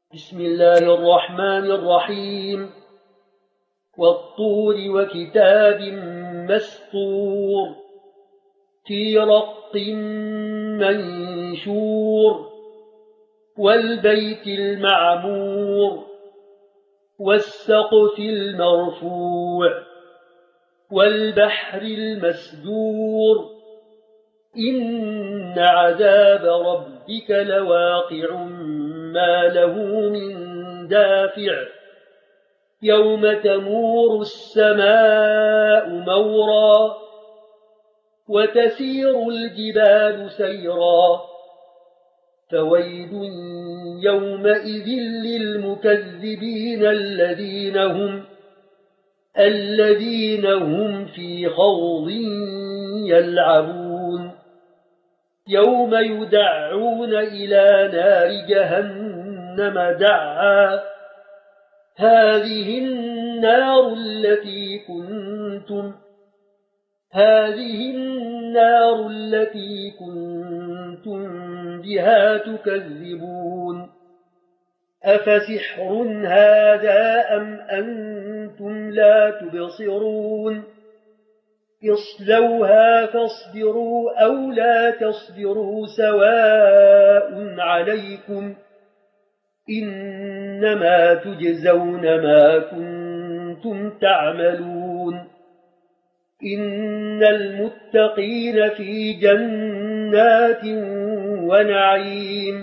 بسم الله الرحمن الرحيم والطور وكتاب مسطور في رق منشور والبيت المعمور والسقف المرفوع والبحر المسجور إن عذاب ربك لواقع ما له من دافع يوم تمور السماء مورا وتسير الجبال سيرا فويل يومئذ للمكذبين الذين هم في خوض يلعبون يوم يدعون إلى نار جهنم دعا هذه النار التي كنتم بها تكذبون أفسحر هذا أم أنتم لا تبصرون اصلوها فاصبروا أو لا تصبروا سواء عليكم إنما تجزون ما كنتم تعملون إن المتقين في جنات ونعيم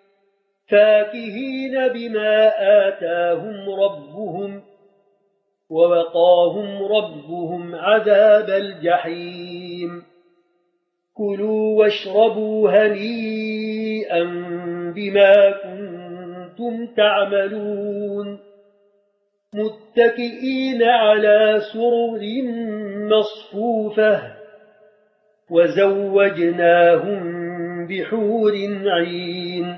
فاكهين بما آتاهم ربهم ووقاهم ربهم عذاب الجحيم كلوا واشربوا هنيئا بما كنتم تعملون متكئين على سرر مصفوفة وزوجناهم بحور عين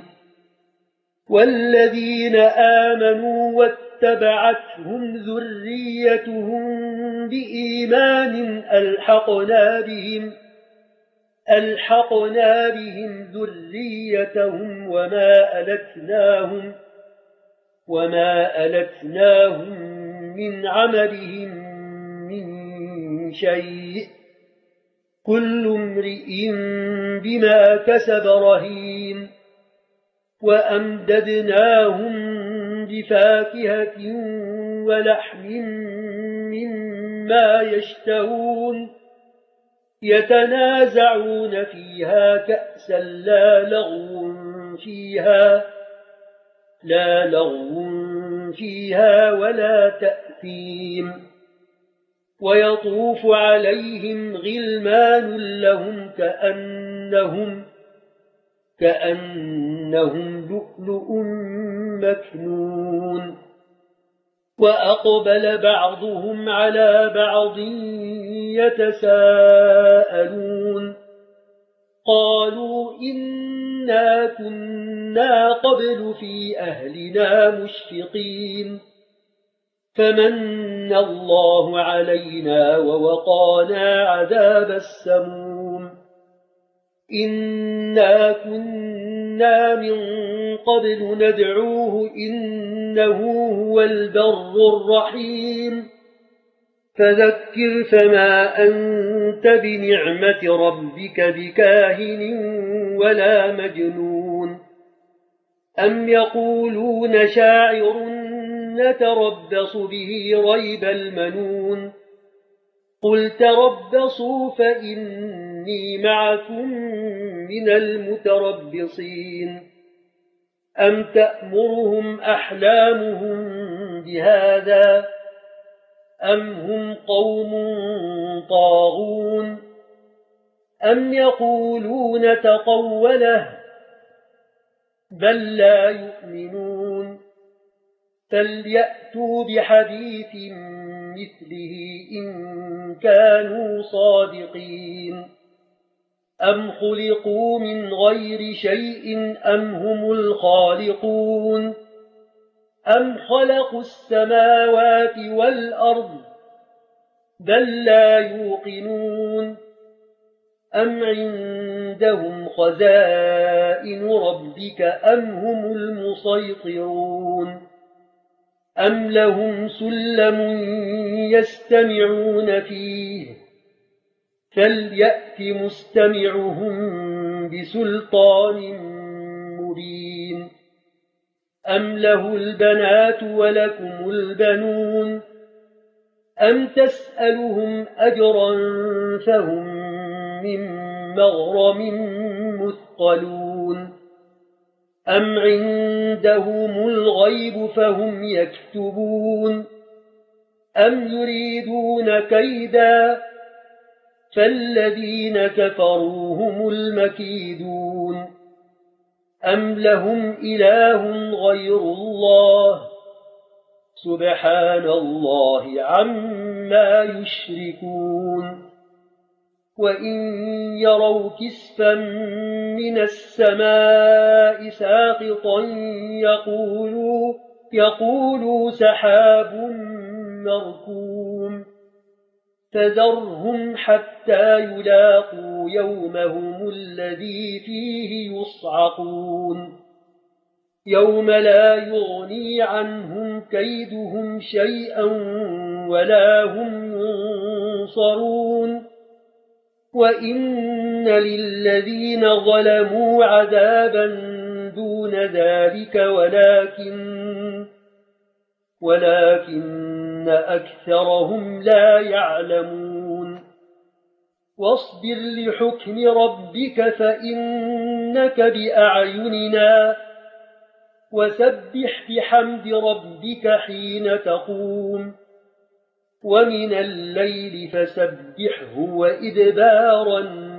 والذين آمنوا واتبعتهم ذريتهم بإيمان ألحقنا بهم ذريتهم وما ألتناهم من عملهم من شيء كل امرئ بما كسب رهين وأمددناهم بفاكهة ولحم مما يشتهون يتنازعون فيها كأسا لا لغو فيها ولا تأثيم ويطوف عليهم غلمان لهم كأنهم لؤلؤ مكنون وأقبل بعضهم على بعض يتساءلون قالوا إنا كنا قبل في أهلنا مشفقين فمن الله علينا ووقانا عذاب السموم إنا كنا من قبل ندعوه إنه هو البر الرحيم فذكر فما أنت بنعمة ربك بكاهن ولا مجنون أم يقولون شاعر نتربص به ريب المنون قل تربصوا فإني معكم من المتربصين أم تأمرهم أحلامهم بهذا أم هم قوم طاغون أم يقولون تقوله بل لا يؤمنون فليأتوا بحديث مثله إن كانوا صادقين أم خلقوا من غير شيء أم هم الخالقون أم خلقوا السماوات والأرض بل لا يوقنون أم عندهم خزائن ربك أم هم المسيطرون أم لهم سلم يستمعون فيه فليأت مستمعهم بسلطان مبين أم له البنات ولكم البنون أم تسألهم أجرا فهم من مغرم مثقلون أم عندهم الغيب فهم يكتبون أم يريدون كيدا فالذين كفروا هم المكيدون أم لهم إله غير الله سبحان الله عما يشركون وإن يروا كسفا من السماء ساقطا يقولوا سحاب مركوم فذرهم حتى يلاقوا يومهم الذي فيه يصعقون يوم لا يغني عنهم كيدهم شيئا ولا هم ينصرون وإن للذين ظلموا عذابا دون ذلك ولكن أكثرهم لا يعلمون واصبر لحكم ربك فإنك بأعيننا وسبح بحمد ربك حين تقوم ومن الليل فسبحه وإدبار النجوم